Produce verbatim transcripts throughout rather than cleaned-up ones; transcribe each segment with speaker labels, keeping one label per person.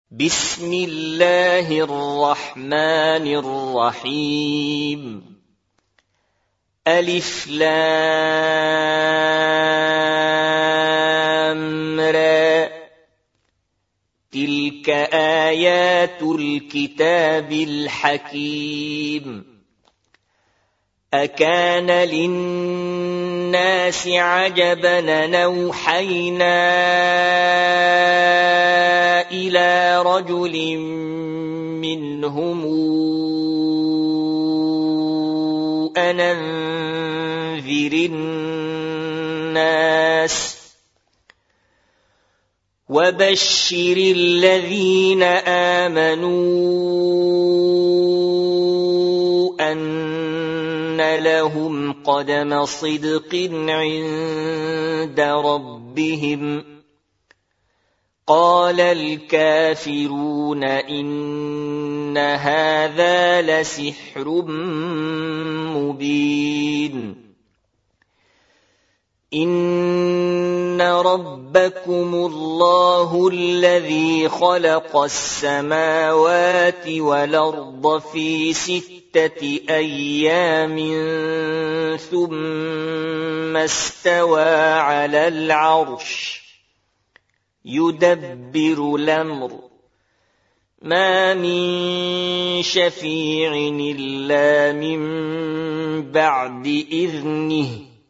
Speaker 1: بسم الله الرحمن الرحيم ألف لام را تلك آيات الكتاب الحكيم أكان للناس عجبا أن أوحينا إلى رجل منهم أن أنذر الناس وبشر الذين آمنوا أن لهم قدم صدق عند ربهم قال الكافرون إن هذا لسحر مبين إن ربكم الله الذي خلق السماوات والأرض في ستة أيام ثم استوى على العرش يدبر الأمر ما من شفيع إلا من بعد إذنه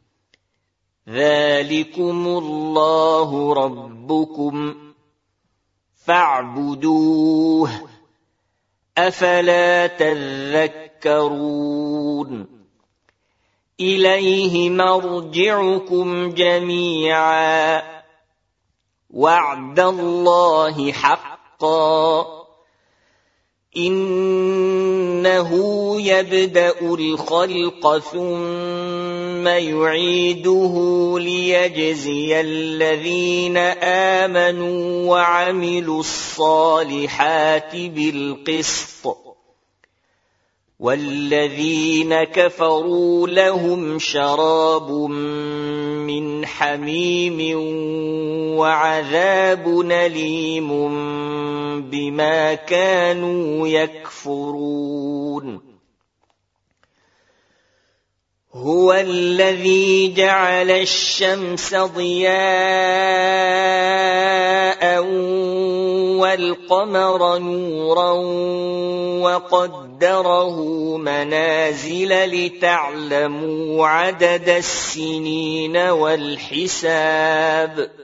Speaker 1: ذلكم الله ربكم فاعبدوه أفلا تذكرون إليه مرجعكم جميعا وعد الله حقا إنه يبدأ الخلق ثم يعيده ليجزي الذين آمنوا وعملوا الصالحات بالقسط والذين كفروا لهم شراب من حميم وعذاب أليم بما كانوا يكفرون هو الذي جعل الشمس ضياء والقمر نورا وقدره منازل لتعلموا عدد السنين والحساب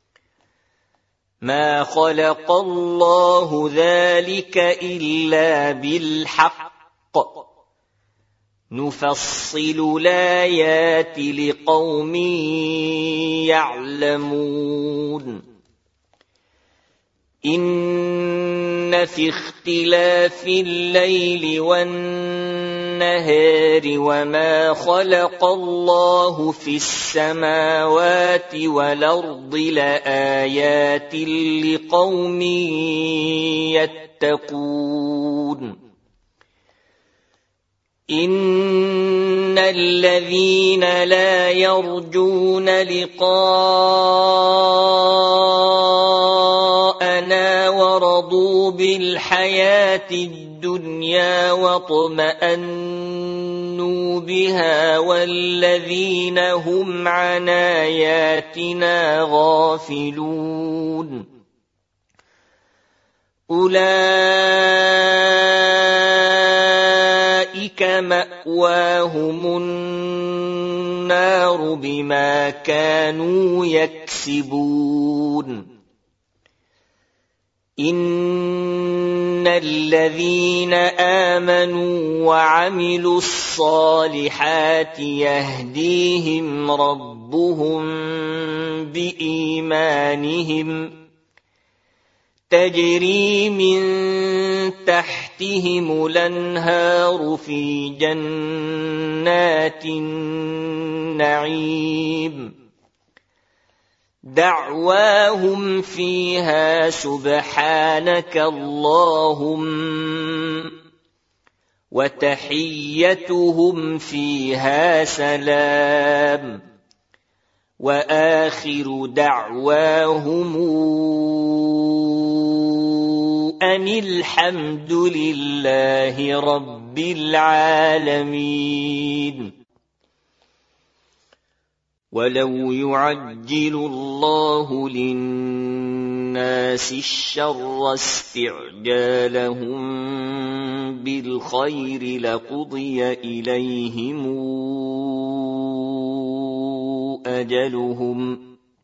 Speaker 1: ما خلق الله ذلك إلا بالحق نفصل الآيات لقوم يعلمون إن في اختلاف الليل والنهار وما خلق الله في السماوات والأرض لآيات لقوم يتقون إن الذين لا يرجون لقاءنا ورضوا بالحياة الدنيا واطمأنوا بها والذين هم عن آياتنا غافلون أولئك مأواهم النار بما كانوا يكسبون إن الذين آمنوا وعملوا الصالحات يهديهم ربهم بإيمانهم تجري من تحتهم الأنهار في جنات النعيم دعواهم فيها سبحانك اللهم وتحيتهم فيها سلام وآخر دعواهم أن الحمد لله رب العالمين. ولو يعجل الله للناس الشر استعجالهم بالخير لقضي إليهم أجلهم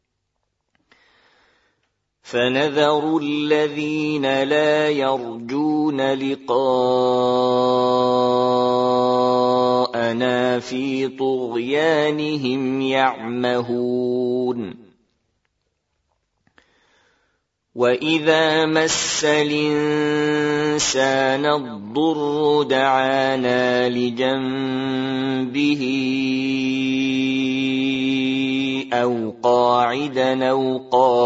Speaker 1: فنذر الذين لا يرجون لقاءنا في طغيانهم يعمهون. وإذا مس الإنسان الضر دعانا لجنبه أو قاعدا أو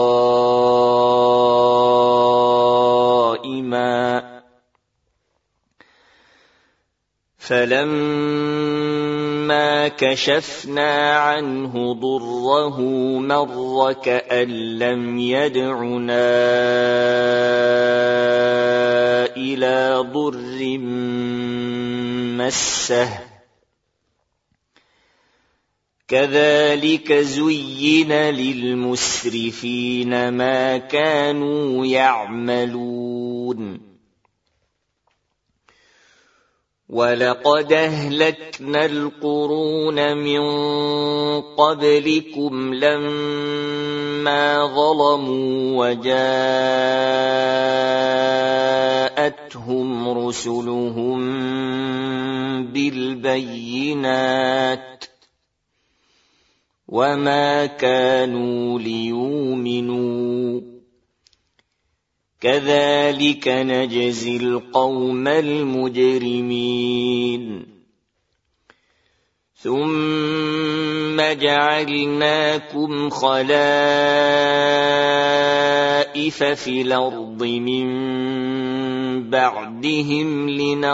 Speaker 1: قائما فلما كشفنا عنه ضره مر كأن لم يدعنا إلى ضر مسه كذلك زين للمسرفين ما كانوا يعملون. ولقد أهلكنا القرون من قبلكم لما ظلموا وجاءتهم رسلهم بالبينات وما كانوا ليؤمنوا كذلك نجزي القوم المجرمين. ثم جعلناكم خلائف في الأرض من بعدهم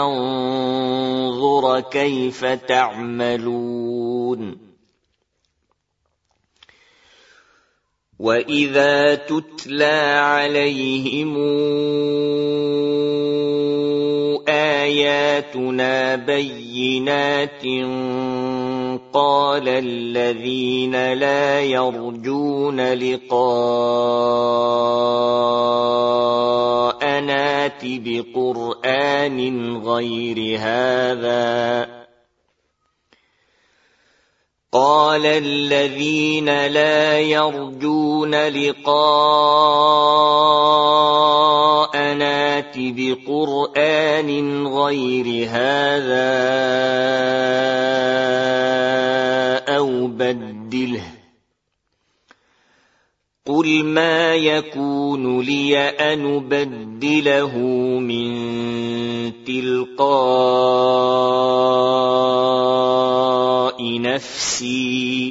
Speaker 1: لننظر كيف تعملون. وإذا تتلى عليهم آياتنا بينات قال الذين لا يرجون لقاءنا ائت بقرآن غير هذا قال الذين لا يرجون لقاءنا ائت بقرآن غير هذا أو بدله قل ما يكون لي أن أبدله من تلقاء نفسي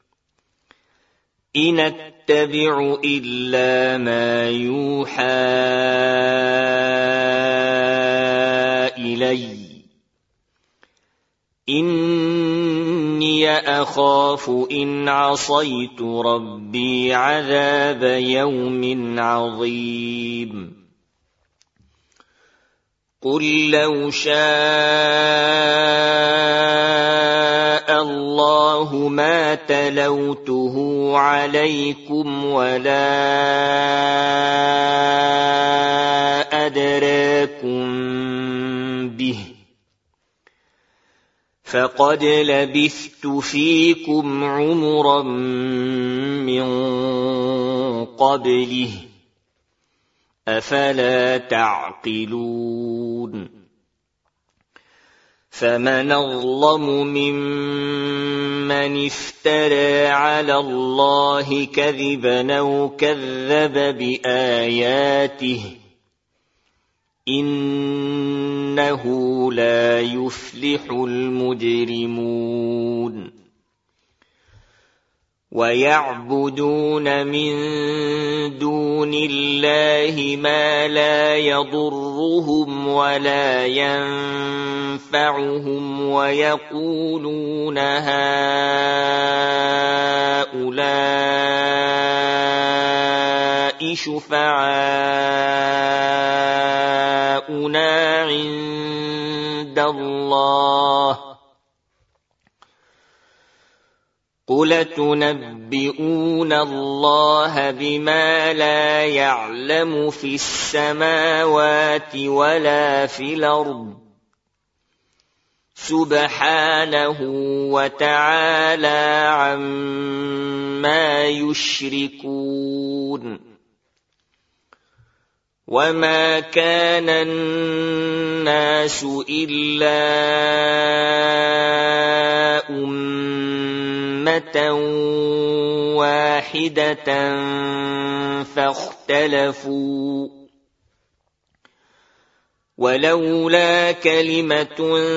Speaker 1: إن أتبع إلا ما يوحى إلي إني أخاف إن عصيت ربي عذاب يوم عظيم. قل لو شاء الله ما تلوته عليكم ولا أدراكم به فقد لبثت فيكم عمرا من قبله أفلا تعقلون. فمن أظلم ممن افترى على الله كذبا أو كذب بآياته إنه لا يفلح المجرمون. ويعبدون من دون الله ما لا يضرهم ولا ينفعهم ويقولون هؤلاء شفعاؤنا أجرنا عند الله قل تنبئون الله بما لا يعلم في السماوات ولا في الأرض سبحانه وتعالى عما يشركون وما كان الناس إلا أمة واحدة فاختلفوا ولولا كلمة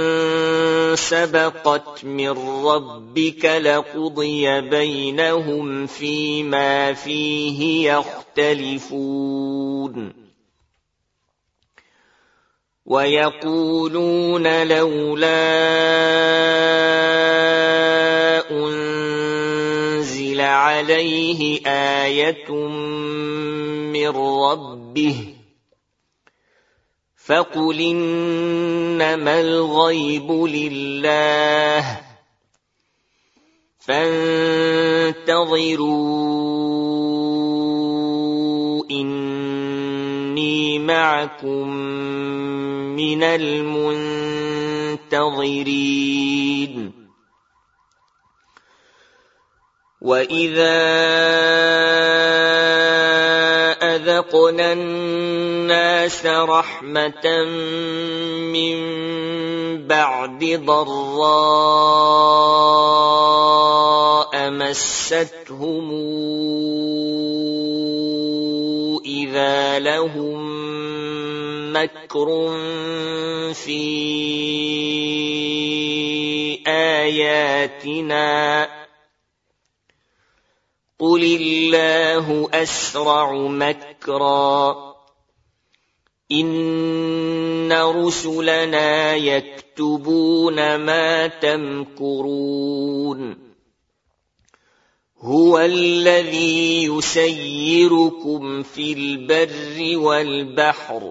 Speaker 1: سبقت من ربك لقضي بينهم فيما فيه يختلفون ويقولون لولا أنزل عليه آية من ربه فقل إنما الغيب لله فانتظروا إني معكم من المنتظرين وإذا أذقنا الناس رحمة من بعد ضراء مستهم إذا لهم مكر في آياتنا قل الله أسرع مكرا إن رسلنا يكتبون ما تمكرون هو الذي يسيركم في البر والبحر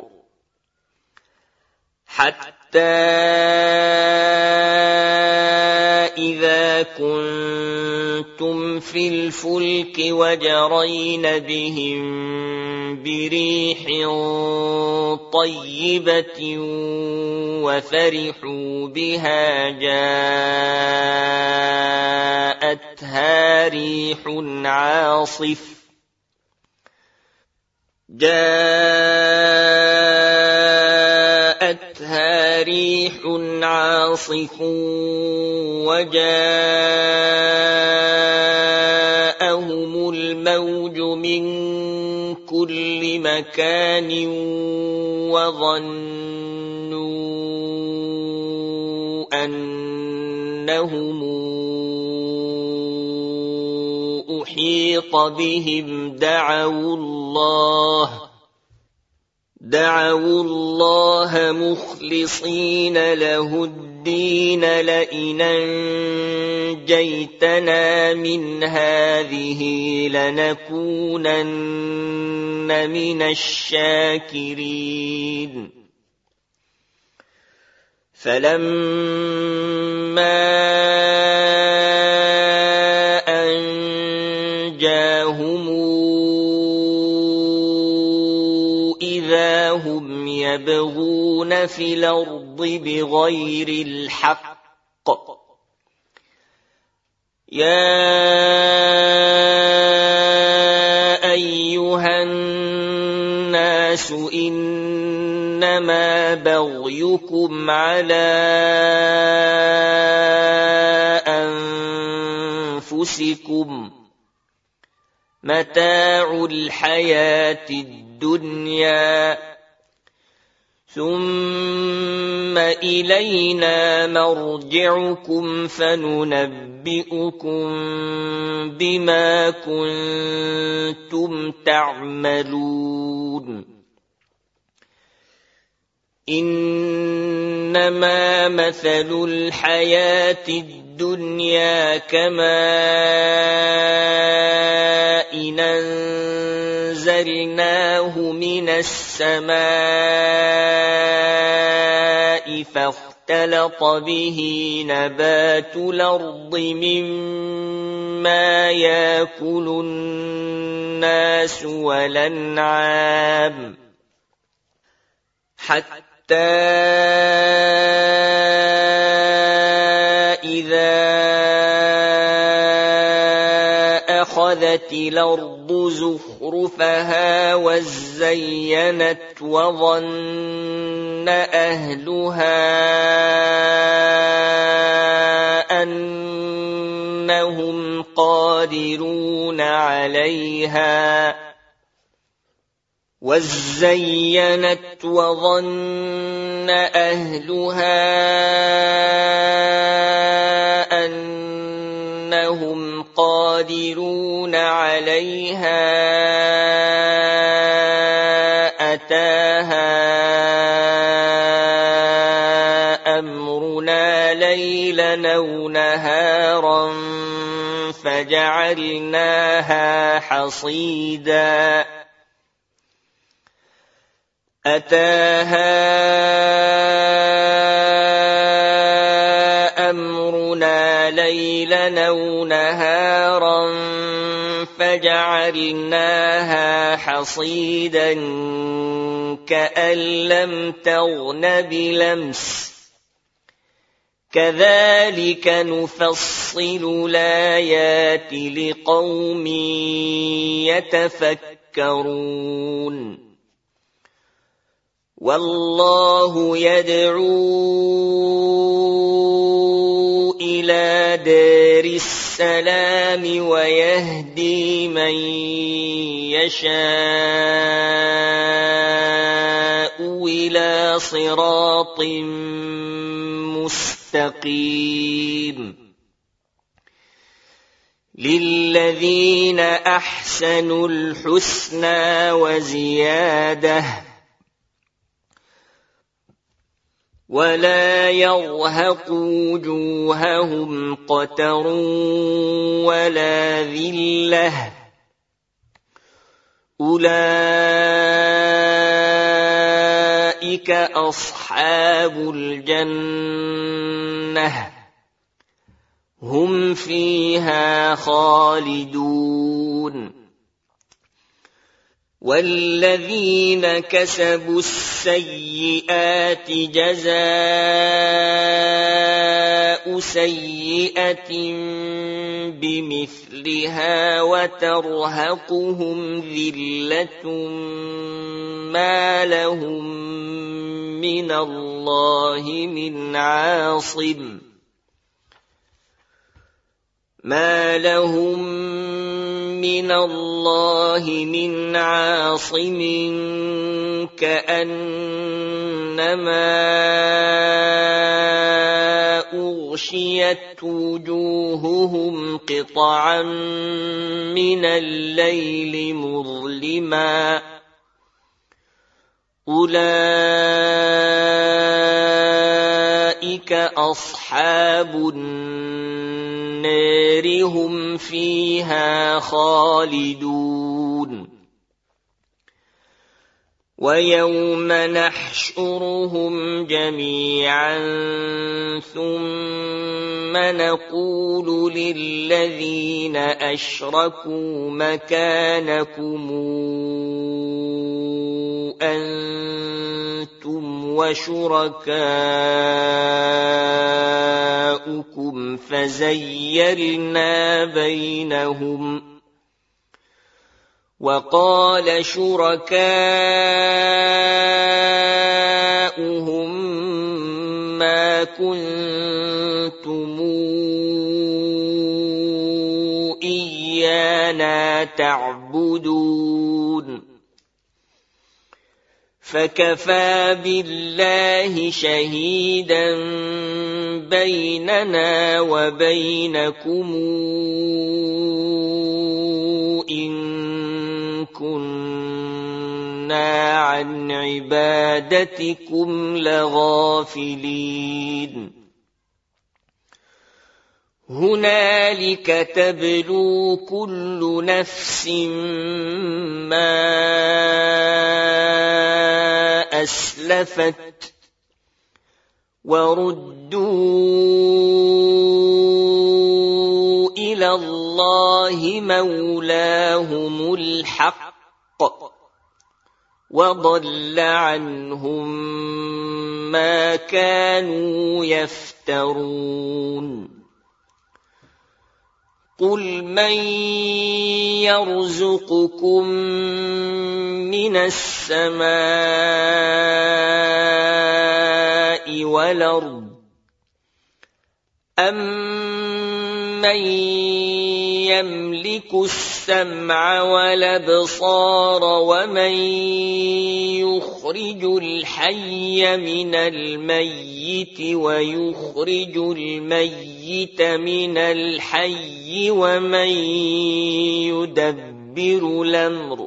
Speaker 1: حتى إذا كنتم في الفلك وجرين بهم بريح طيبة وفرحوا بها جاءتها ريح عاصف جاءتها ريح عاصف وجاءهم الموج من كل مكان وظنوا أنهم أحيط بهم دعوا الله دعوا الله مخلصين له الدين لئن أنجيتنا من هذه لنكونن من الشاكرين فلما أنجاهم إذا هم يبغون في الأرض بغير الحق يا أيها الناس إنما بغيكم على أنفسكم متاع الحياة الدنيا ثم إلينا مرجعكم فننبئكم بما كنتم تعملون إنما مثل الحياة الدنيا كماء أنزلناه من السماء فاختلط به نبات الأرض مما يأكل الناس والأنعام حتى إذا أخذت الأرض زخرفها وزينت وظن أهلها أنهم قادرون عليها وزينت وظن أهلها أنهم قادرون عليها أتاها أمرنا ليلا أو نهارا فجعلناها حصيدا أتاها أمرنا ليلا أو نهارا فجعلناها حصيدا كأن لم تغن بلمس كذلك نفصل الآيات لقوم يتفكرون والله يدعو إلى دار السلام ويهدي من يشاء إلى صراط مستقيم للذين أحسنوا الحسنى وزيادة ولا يرهق وجوههم قتر ولا ذلة أولئك أصحاب الجنة هم فيها خالدون والذين كسبوا السيئات جزاء سيئة بمثلها وترهقهم ذلة ما لهم من الله من عاصم ما لهم من الله من عاصم كأنما أغشيت وجوههم قطعا من الليل مظلما أولئك أصحاب النار هم فيها خالدون ويوم نحشرهم جميعا ثم نقول للذين أشركوا مكانكم أنتم وشركاؤكم فزيّلنا بينهم وقال شركاؤهم ما كنتم إيانا تعبدون فكفى بالله شهيدا بيننا وبينكم إن كنا عن عبادتكم لغافلين هنالك تبلو كل نفس ما أسلفت وردوا إلى الله مولاهم الحق وضل عنهم ما كانوا يفترون قل من يرزقكم من السماء والأرض أَمَّن يملك السمع والأبصار ومن يخرج الحي من الميت ويخرج الميت من الحي ومن يدبر الأمر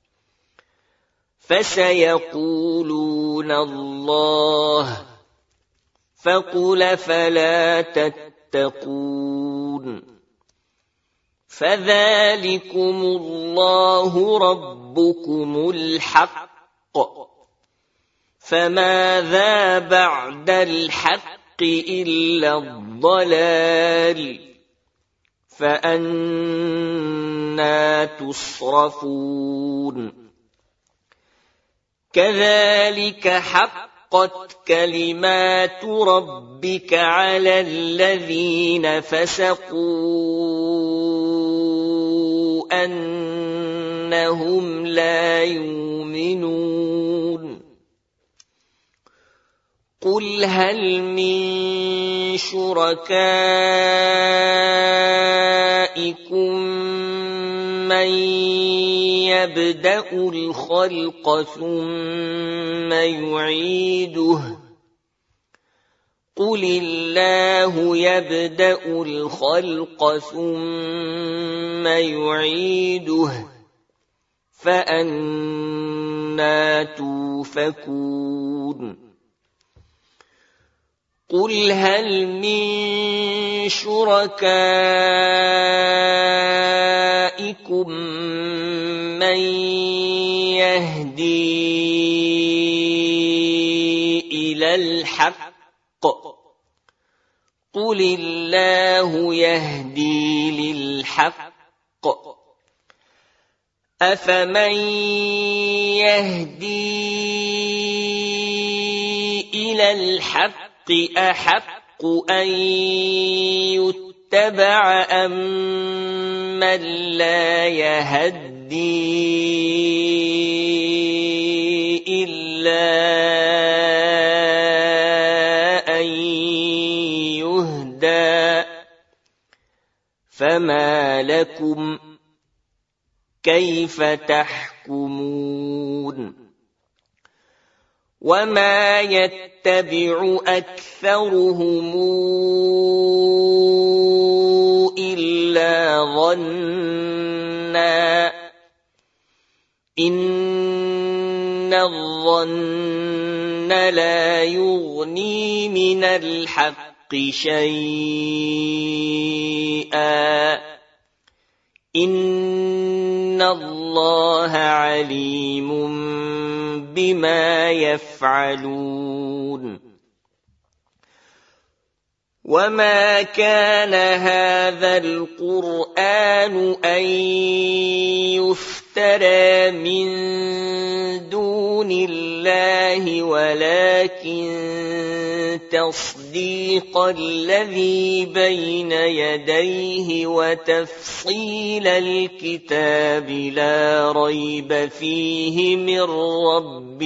Speaker 1: فسيقولون الله فقل فلا تتقون فذلكم الله ربكم الحق فماذا بعد الحق إلا الضلال فأنى تصرفون كذلك حقت كلمات ربك على الذين فسقوا أنهم لا يؤمنون قل هل من شركائكم من يبدأ الخلق ثم يعيده قل الله يبدأ الخلق ثم يعيده فأنى توفكون قل هل من شركائكم من يهدي إلى الحق قل الله يهدي للحق أفمن يهدي إلى الحق أحق أن يتبع أم من لا يهدي إلا أن يهدى فما لكم كيف تحكمون وما يتبع أكثرهم إلا ظنًّا إن الظن لا يغني من الحق شيئا إن الله عليم بما يفعلون وما كان هذا القرآن أن يفترى من دون الله ولكن تصديق الذي بين يديه وتفصيل الكتاب لا ريب فيه من رب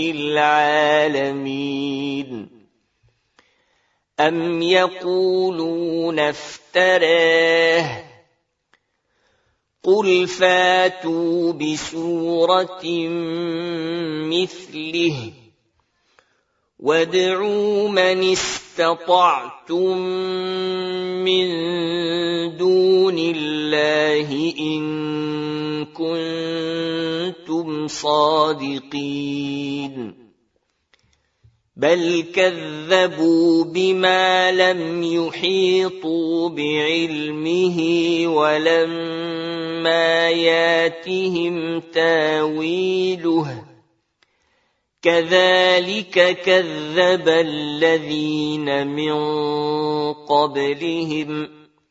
Speaker 1: العالمين أم يقولون افتراه قل فاتوا بسورة مثله وادعوا من استطعتم من دون الله إن كنتم صادقين بل كذبوا بما لم يحيطوا بعلمه ولما ياتهم تاويله كذلك كذب الذين من قبلهم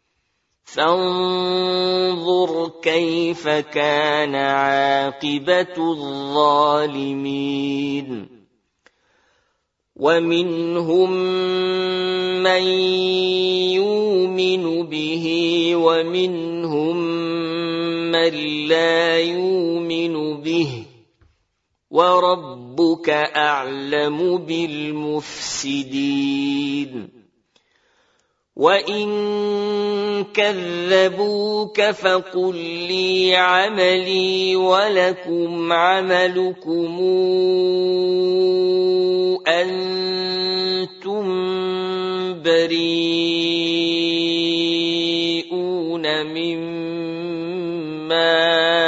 Speaker 1: فانظر كيف كان عاقبة الظالمين ومنهم من يؤمن به ومنهم من لا يؤمن به وربك أعلم بالمفسدين وإن كذبوك فقل لي عملي ولكم عملكم أنتم بريئون مما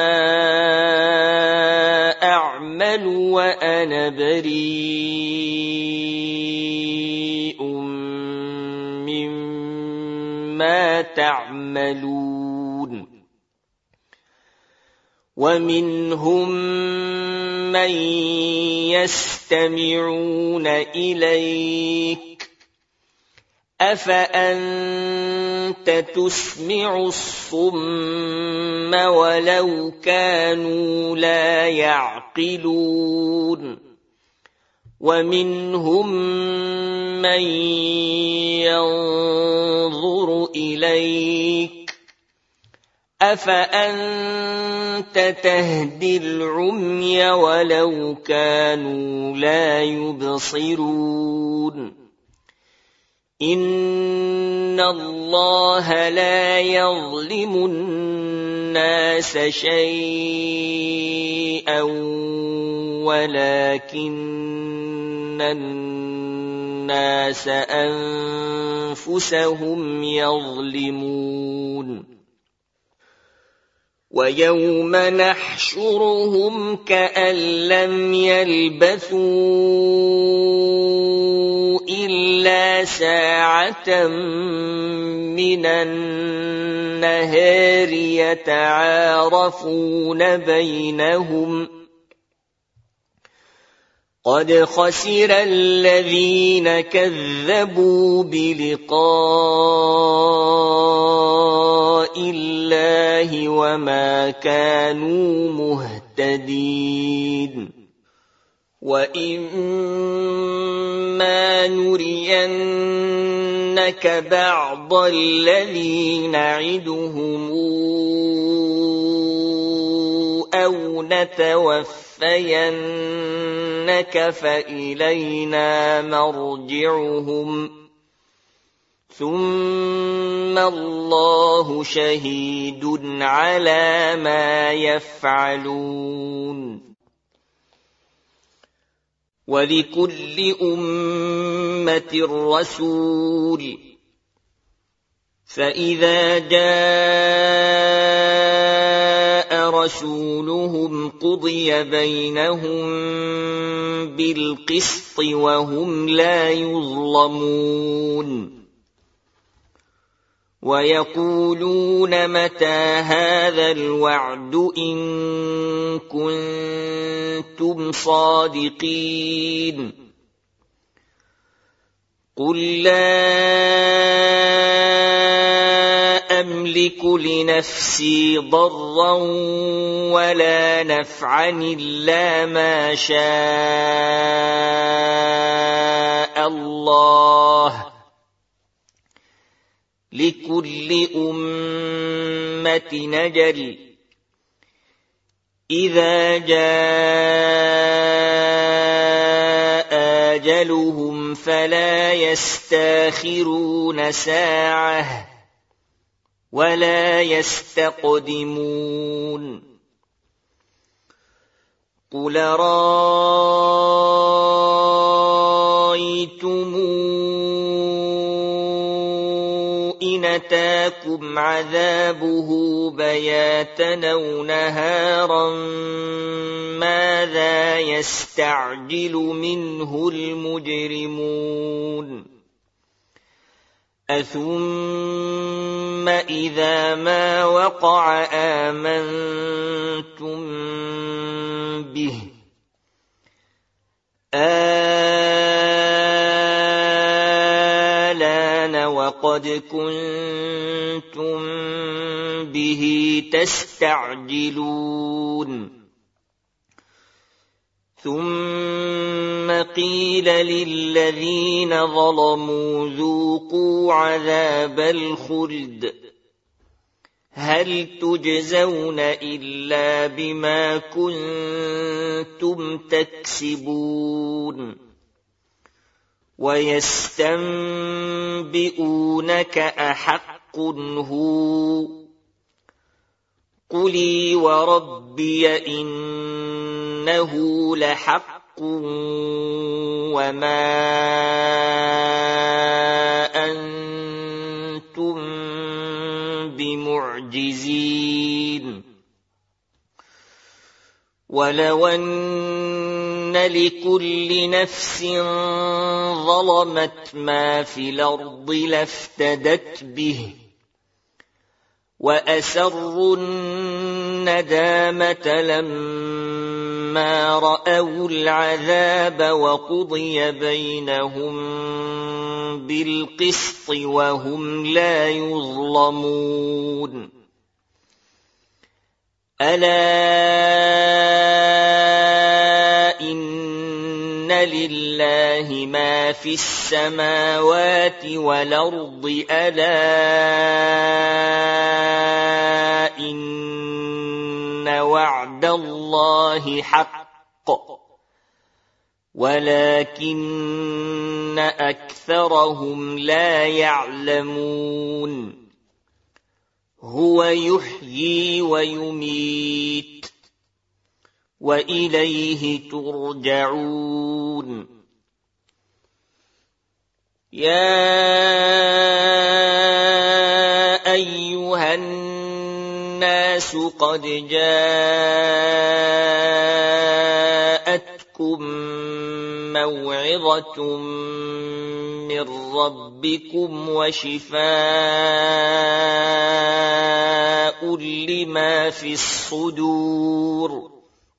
Speaker 1: أعمل وأنا بريء مما تعملون ومنهم من يستمعون إليك أفأنت تسمع الصم ولو كانوا لا يعقلون ومنهم من ينظر إليك أفأنت تهدي العمي ولو كانوا لا يبصرون إن الله لا يظلم الناس شيئا ولكن الناس أنفسهم يظلمون ويوم نحشرهم كأن لم يلبثوا إلا ساعة من النهار يتعارفون بينهم قد خسر الذين كذبوا بلقاء الله وما كانوا مهتدين وإما نرينك بعض الذي نعدهم أو نتوفينك فإلينا مرجعهم ثم الله شهيد على ما يفعلون ولكل أمة رسول فإذا جاء رسولهم قضي بينهم بالقسط وهم لا يظلمون ويقولون متى هذا الوعد إن كنتم صادقين قل لا أملك لنفسي ضرا ولا نفعا إلا ما شاء الله لكل أمة نجل إذا جاء أجلهم فلا يستاخرون ساعة ولا يستقدمون قل رأيتم إن أتاكم عذابه بياتا أو نهارا ماذا يستعجل منه المجرمون أثم إذا ما وقع آمنتم به آلآن وقد كنتم به تستعجلون ثم قيل للذين ظلموا ذوقوا عذاب الخلد هل تجزون إلا بما كنتم تكسبون ويستنبئونك أحق هو قُلِ وَرَبِّيَ إِنَّهُ لَحَقٌّ وَمَا أَنتُم بِمُعْجِزِينَ وَلَوْ أَنَّ لِكُلِّ نَفْسٍ ظَلَمَتْ مَا فِي الْأَرْضِ لَافْتَدَتْ بِهِ وَأَسَرُّوا النَّدَامَةَ لَمَّا رَأَوُا الْعَذَابَ وَقُضِيَ بَيْنَهُم بِالْقِسْطِ وَهُمْ لَا يُظْلَمُونَ أَلَا إِنَّ لِلَّهِ مَا فِي السَّمَاوَاتِ وَالْأَرْضِ أَلَا إِنَّ وَعْدَ اللَّهِ حَقٌّ وَلَكِنَّ أَكْثَرَهُمْ لَا يَعْلَمُونَ هُوَ يُحْيِي وَيُمِيتُ وَإِلَيْهِ تُرْجَعُونَ يَا أَيُّهَا النَّاسُ قَدْ جَاءَتْكُمْ مَوْعِظَةٌ مِّن رَّبِّكُمْ وَشِفَاءٌ لِّمَا فِي الصُّدُورِ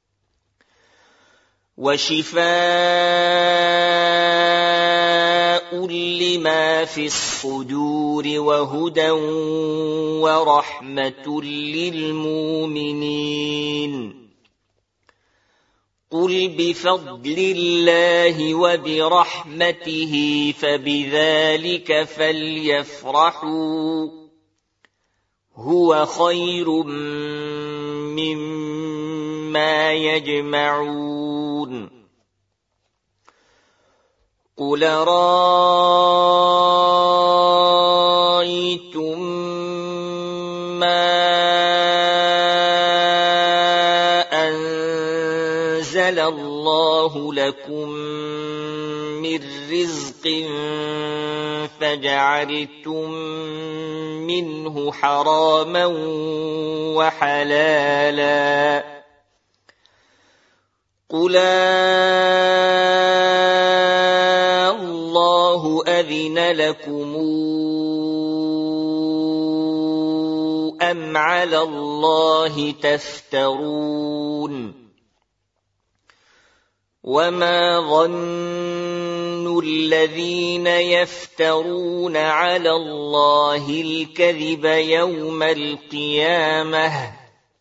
Speaker 1: وَشِفَاءٌ لِّمَا فِي الصُّدُورِ وَهُدًى وَرَحْمَةٌ لِّلْمُؤْمِنِينَ قُلْ بِفَضْلِ اللَّهِ وَبِرَحْمَتِهِ فَبِذَلِكَ فَلْيَفْرَحُوا هُوَ خَيْرٌ مِّمَّا يَجْمَعُونَ قُلْ أَرَأَيْتُم مَّا أَنزَلَ اللَّهُ لَكُم مِّن رِّزْقٍ فَجَعَلْتُم مِّنْهُ حَرَامًا وَحَلَالًا قُلْ اللَّهُ أَذِنَ لَكُمْ أَمْ عَلَى اللَّهِ تَفْتَرُونَ وَمَا ظَنُّ الَّذِينَ يَفْتَرُونَ عَلَى اللَّهِ الْكَذِبَ يَوْمَ الْقِيَامَةِ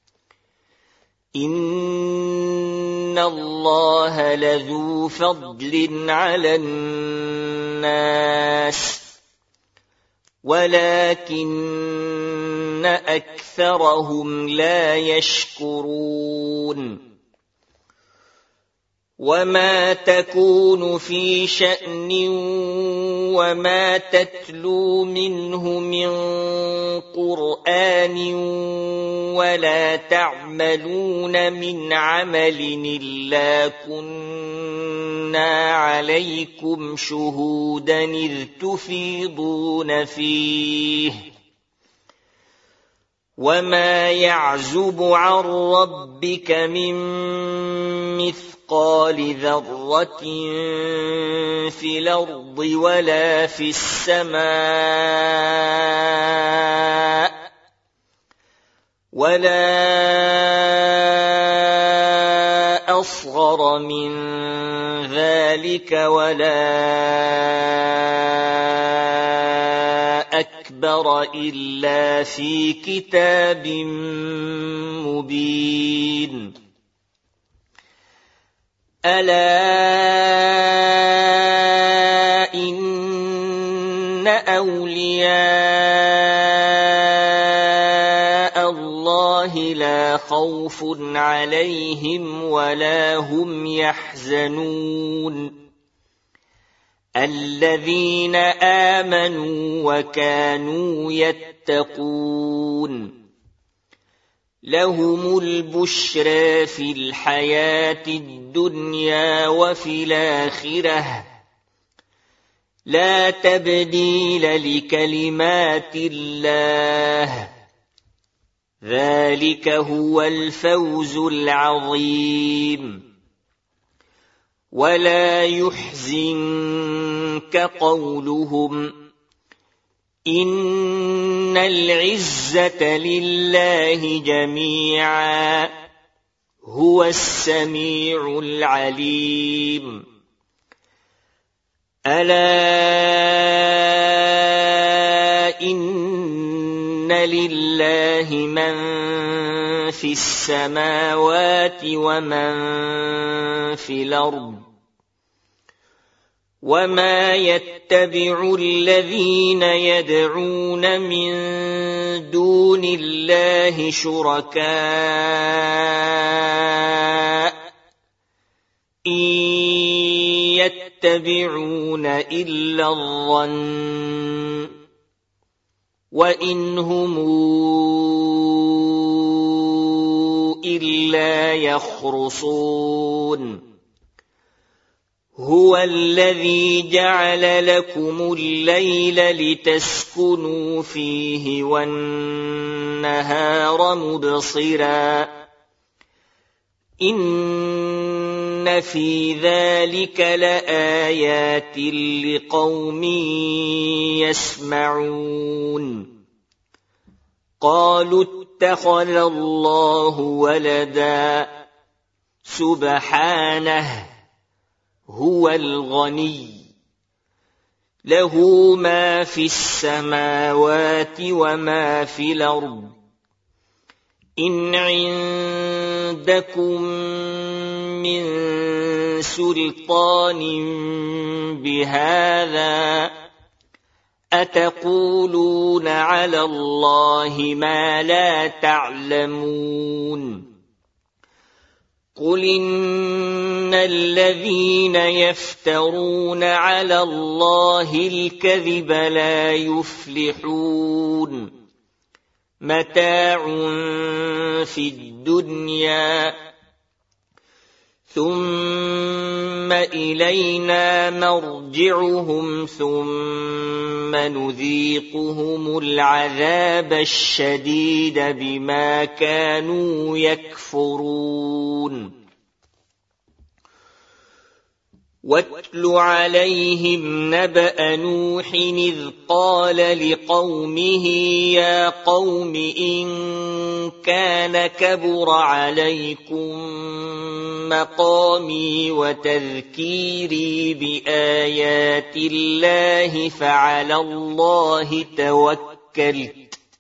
Speaker 1: إِنَّ اللَّهَ لَذُو فَضْلٍ عَلَى النَّاسِ وَلَكِنَّ أَكْثَرَهُمْ لَا يَشْكُرُونَ وَمَا تَكُونُ فِي شَأْنٍ وَمَا تَتْلُو مِنْهُ مِنْ قُرْآنٍ وَلَا تَعْمَلُونَ مِنْ عَمَلٍ إِلَّا كُنَّا عَلَيْكُمْ شُهُودًا إِذْ تُفِيضُونَ فِيهِ وَمَا يَعْزُبُ عَنْ رَبِّكَ مِنْ مِثْقَالِ ذَرَّةٍ فِي الْأَرْضِ وَلَا فِي السَّمَاءِ وَلَا أَصْغَرَ من ذلك ولا أكبر إلا في كتاب مبين ألا إن أولياء الله لا خوف عليهم ولا هم يحزنون الذين آمنوا وكانوا يتقون لهم البشرى في الحياة الدنيا وفي الآخرة لا تبديل لكلمات الله ذلك هو الفوز العظيم ولا يحزنك قولهم إن العزة لله جميعا هو السميع العليم ألا إن لله من في السماوات ومن في الأرض وما يتبع الذين يدعون من دون الله شركاء إن يتبعون إلا الظن وإن هم إلا يخرصون هو الذي جعل لكم الليل لتسكنوا فيه والنهار مبصرا إن في ذلك لآيات لقوم يسمعون قالوا اتخذ الله ولدا سبحانه هو الغني له ما في السماوات وما في الأرض إن عندكم من سلطان بهذا أتقولون على الله ما لا تعلمون قل إن الذين يفترون على الله الكذب لا يفلحون متاع في الدنيا ثم إلينا مرجعهم ثم نذيقهم العذاب الشديد بما كانوا يكفرون واتل عليهم نبأ نوح إذ قال لقومه يا قوم إن كان كبر عليكم مقامي وتذكيري بآيات الله فعلى الله توكلت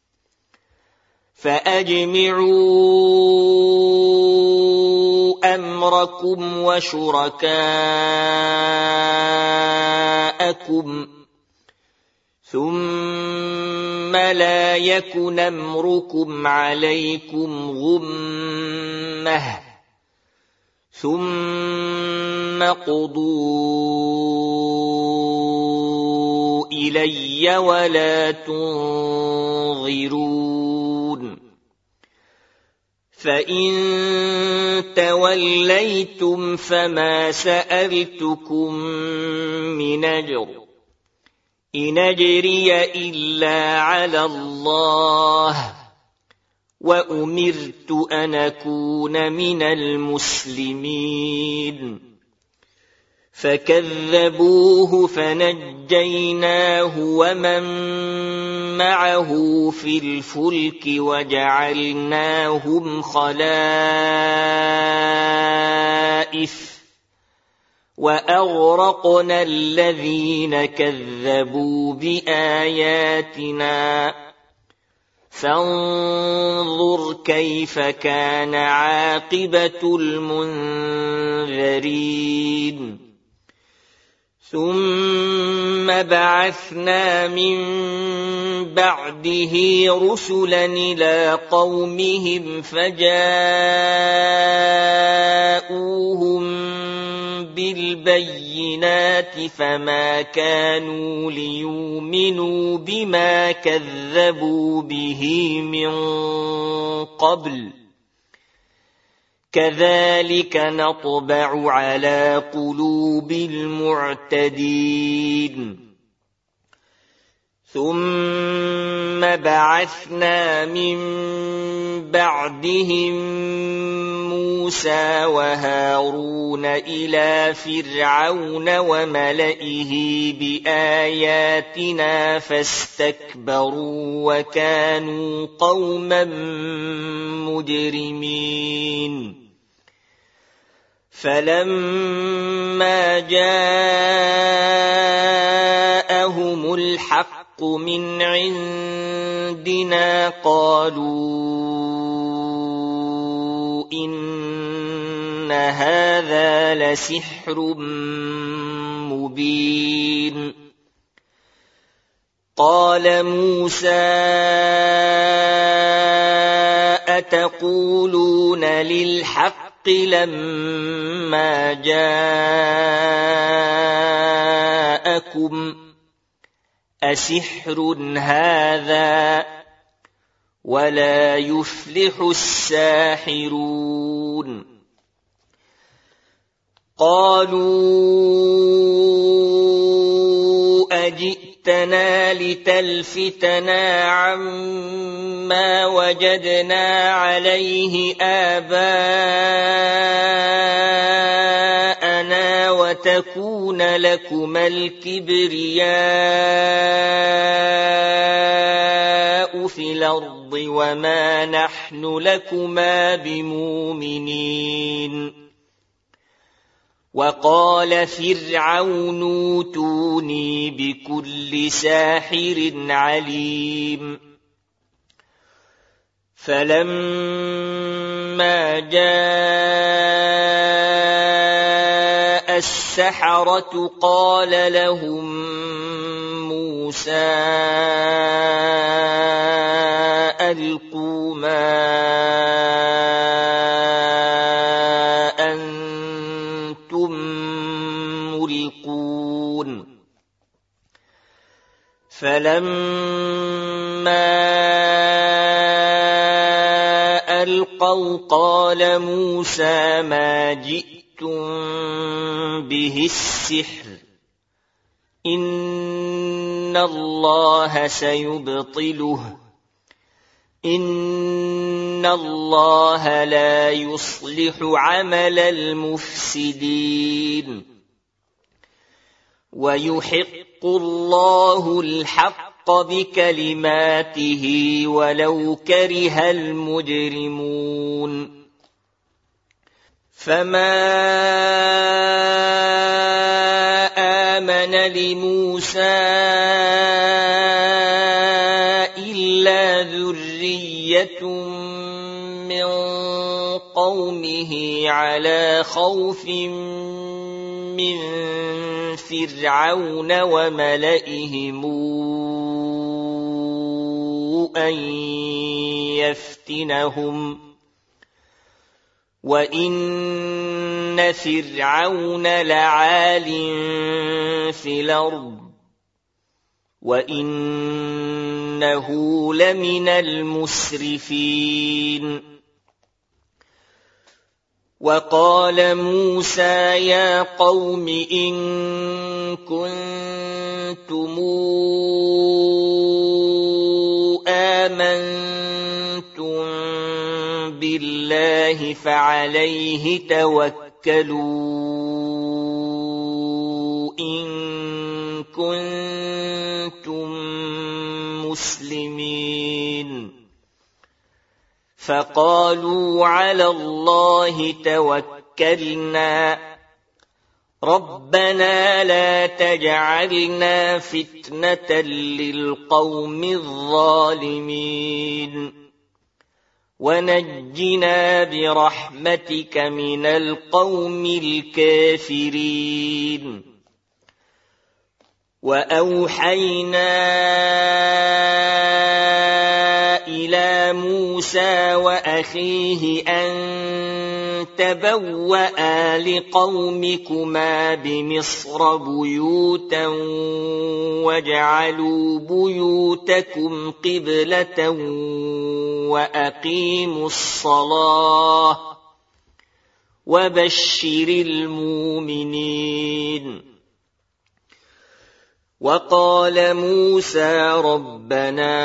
Speaker 1: فأجمعوا أمركم وشركاءكم ثم لا يكن أمركم عليكم غمة ثم قضوا إلي ولا تنظرون فإن توليتم فما سألتكم من أجر إن أجري إلا على الله وأمرت أن أكون من المسلمين فكذبوه فنجيناه ومن معه في الفلك وجعلناهم خلائف وأغرقنا الذين كذبوا بآياتنا فانظر كيف كان عاقبة المنذرين ثم بعثنا من بعده رسلا إلى قومهم فجاءوهم بالبينات فما كانوا ليؤمنوا بما كذبوا به من قبل كذلك نطبع على قلوب المعتدين ثم بعثنا من بعدهم موسى وهارون إلى فرعون وملئه بآياتنا فاستكبروا وكانوا قوما مجرمين فلما جاءهم الحق من عندنا قالوا إن هذا لسحر مبين قال موسى أتقولون للحق لما جاءكم أسحر هذا ولا يفلح الساحرون قالوا أجئتنا لتلفتنا عما وجدنا عليه آباءنا وتكون لكما الكبرياء في الأرض وما نحن لكما بمؤمنين وقال فرعون اوتوني بكل ساحر عليم فلما جاء السحرة قال لهم موسى ألقوا ما أنتم ملقون فلما ألقوا قال موسى ما جئتم به السحر إن الله سيبطله إن الله لا يصلح عمل المفسدين ويحق الله الحق بكلماته ولو كره المجرمون فما آمن لموسى إلا ذرية من قومه على خوف من فرعون وملئهم أن يفتنهم وإن فرعون لعال في الأرض وإنه لمن المسرفين وقال موسى يا قوم إن كنتم آمنتم بالله فعليه توكلوا إن كنتم مسلمين فقالوا على الله توكلنا ربنا لا تجعلنا فتنة للقوم الظالمين ونجنا برحمتك من القوم الكافرين. وأوحينا إلى موسى وأخيه أن تبوأ لقومكما بمصر بيوتا واجعلوا بيوتكم قبلة وأقيموا الصلاة وبشر المؤمنين. وقال موسى ربنا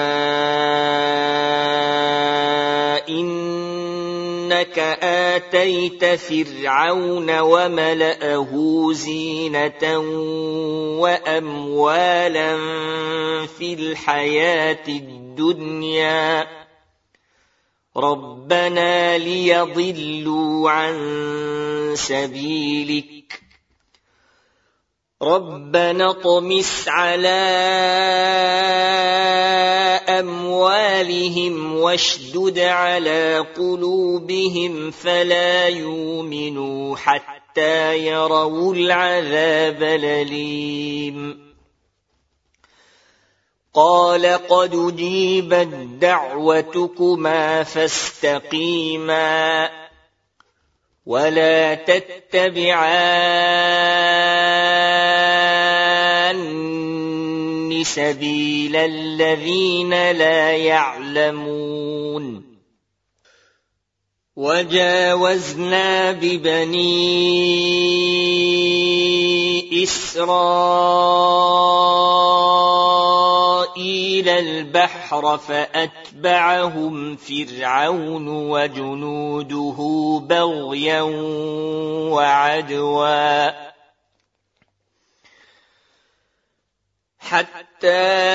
Speaker 1: إنك آتيت فرعون وملأه زينة وأموالا في الحياة الدنيا ربنا ليضلوا عن سبيلك ربنا اطمس على أموالهم واشدد على قلوبهم فلا يؤمنوا حتى يروا العذاب الأليم. قال قد أجيبت دعوتكما فاستقيما ولا تتبعان سبيل الذين لا يعلمون. وجاوزنا ببني إسرائيل البحر فأتبعهم فرعون وجنوده بغيا وعدوا حتى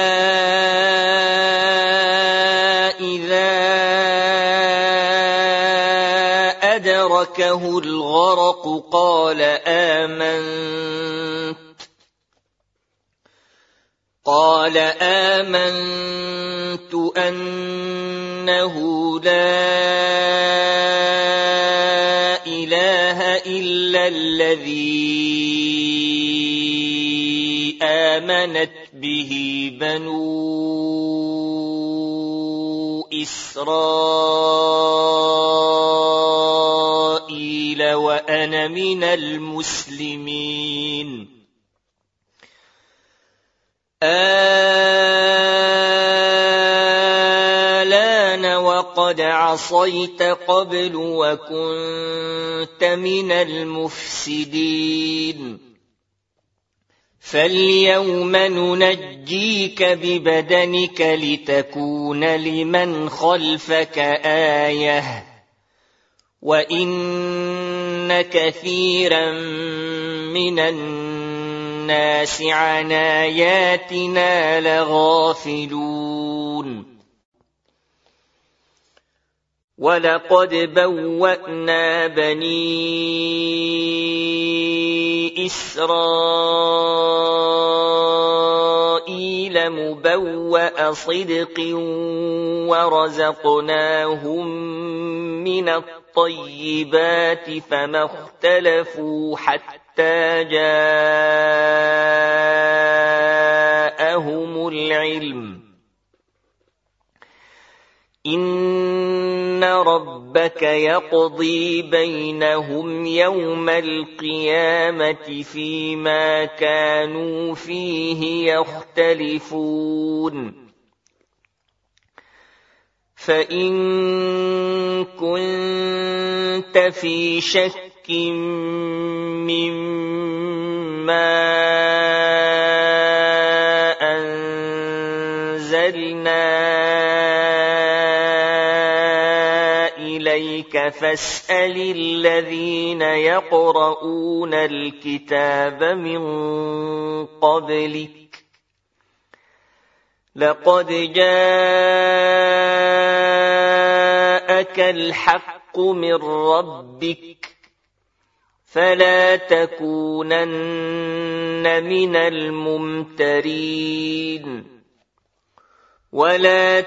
Speaker 1: إذا أدركه الغرق قال آمنت قال آمنت أنه لا إله إلا الذي آمنت به بنو إسرائيل وأنا من المسلمين. آلآن وقد عصيت قبل وكنت من المفسدين فاليوم ننجيك ببدنك لتكون لمن خلفك آية وإن كثيرا من الناس عن آياتنا لغافلون. ولقد بوأنا بني إسرائيل مبوأ صدق ورزقناهم من الطيبات فما اختلفوا حتى جاءهم العلم إن ربك يقضي بينهم يوم القيامة فيما كانوا فيه يختلفون. فإن كنت في شك مما أنزلنا إليك فاسأل الذين يقرؤون الكتاب من قبلك لقد جاءك الحق من ربك فلا تكونن من الممترين ولا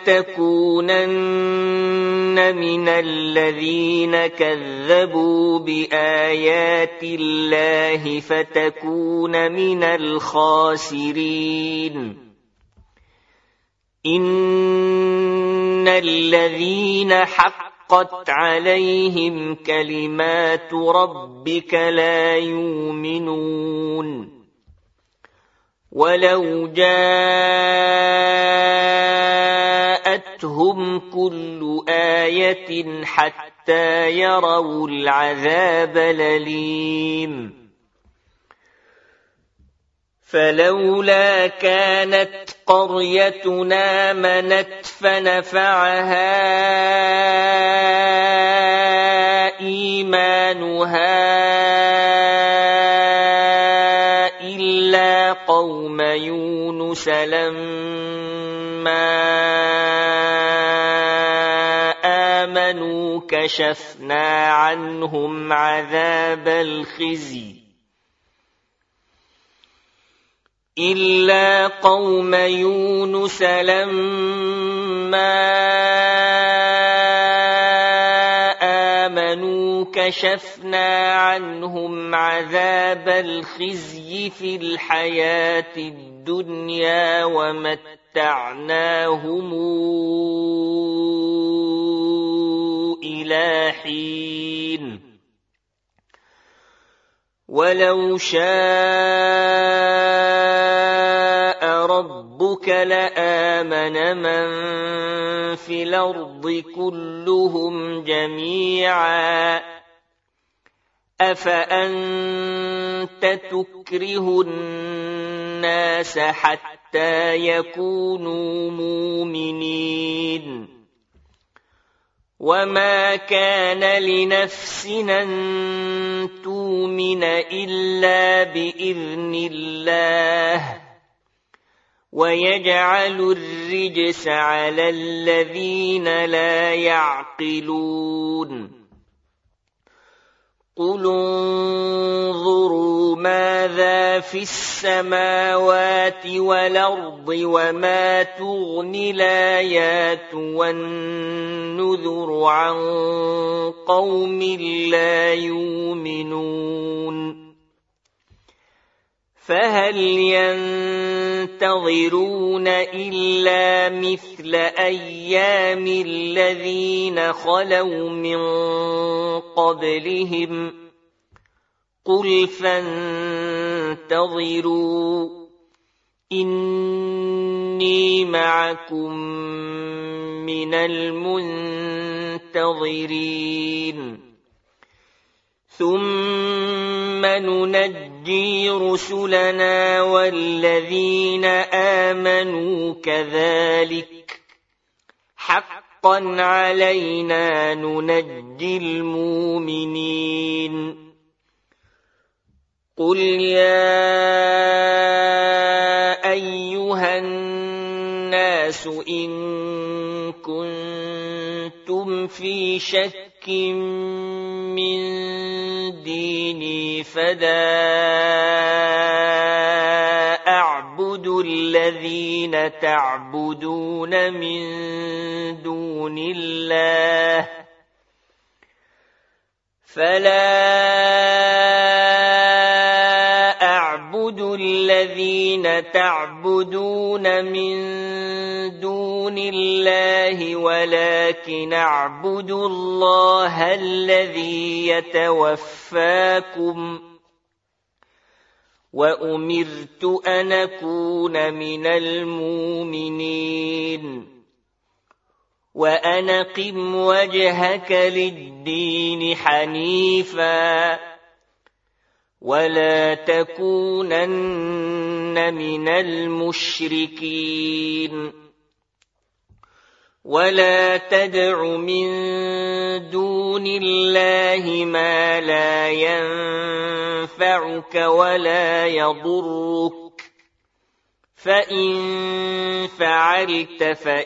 Speaker 1: تكونن من الذين كذبوا بآيات الله فتكون من الخاسرين إن الذين حقت عليهم كلمات ربك لا يؤمنون ولو جاءتهم كل آية حتى يروا العذاب الأليم فلولا كانت قريتنا آمنت فنفعها إيمانها إلا قوم يونس لما آمنوا كشفنا عنهم عذاب الخزي إلا قوم يونس لما آمنوا كشفنا عنهم عذاب الخزي في الحياة الدنيا ومتعناهم إلى حين ولو شاء ربك لآمن من في الأرض كلهم جميعا أفأنت تكره الناس حتى يكونوا مؤمنين وما كان لنفس أن تؤمن إلا بإذن الله ويجعل الرجس على الذين لا يعقلون قل انظروا ماذا في السماوات والأرض وما تغني الآيات والنذر عن قوم لا يؤمنون فهل ينتظرون إلا مثل أيام الذين خلوا من قبلهم قل فانتظروا إني معكم من المنتظرين ثم ننجي رسلنا والذين آمنوا كذلك حقا علينا ننجي المؤمنين قل يا أيها الناس إن كنتم في شك من ديني فلا أعبد الذين تعبدون من دون الله فلا أعبد الذين تعبدون من دون الله ولكن أعبد الله الذي يتوفاكم وأمرت أن أكون من المؤمنين وأن أقم وجهك للدين حنيفا ولا تكونن من المشركين ولا تدع من دون الله ما لا ينفعك ولا يضرك فإن فعلت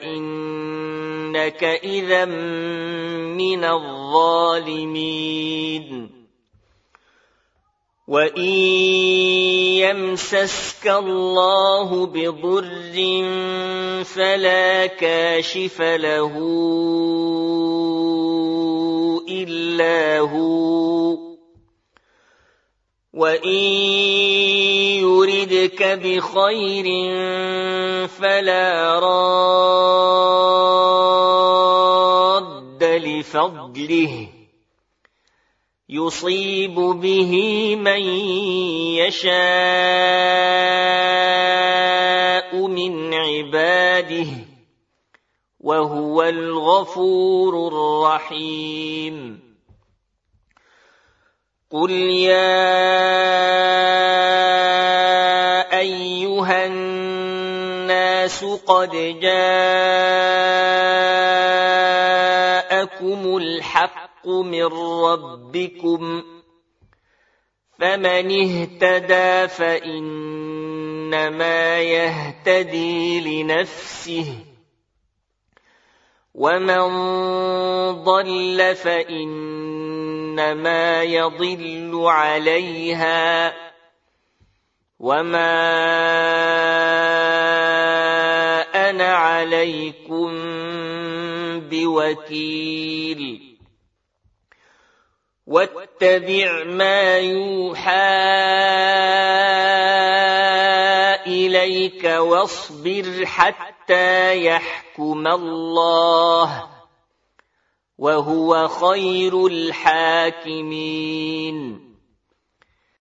Speaker 1: فإنك إذا من الظالمين وَإِن يَمْسَسْكَ اللَّهُ بِضُرٍّ فَلَا كَاشِفَ لَهُ إِلَّا هُوَ وَإِن يُرِدْكَ بِخَيْرٍ فَلَا رَادَّ لِفَضْلِهِ يُصِيبُ بِهِ مَن يَشَاءُ مِنْ عِبَادِهِ وَهُوَ الْغَفُورُ الرَّحِيمُ قُلْ يَا أَيُّهَا النَّاسُ قَدْ جَاءَكُمُ الْحَقُّ مِنْ رَبِّكُمْ فَمَنِ اهْتَدَى فَإِنَّمَا يَهْتَدِي لِنَفْسِهِ وَمَنْ ضَلَّ فَإِنَّمَا يَضِلُّ عَلَيْهَا وَمَا أَنَا عَلَيْكُمْ بِوَكِيلٍ وَاتَّبِعْ مَا يُوحَى إِلَيْكَ وَاصْبِرْ حَتَّى يَحْكُمَ اللَّهُ وَهُوَ خَيْرُ الْحَاكِمِينَ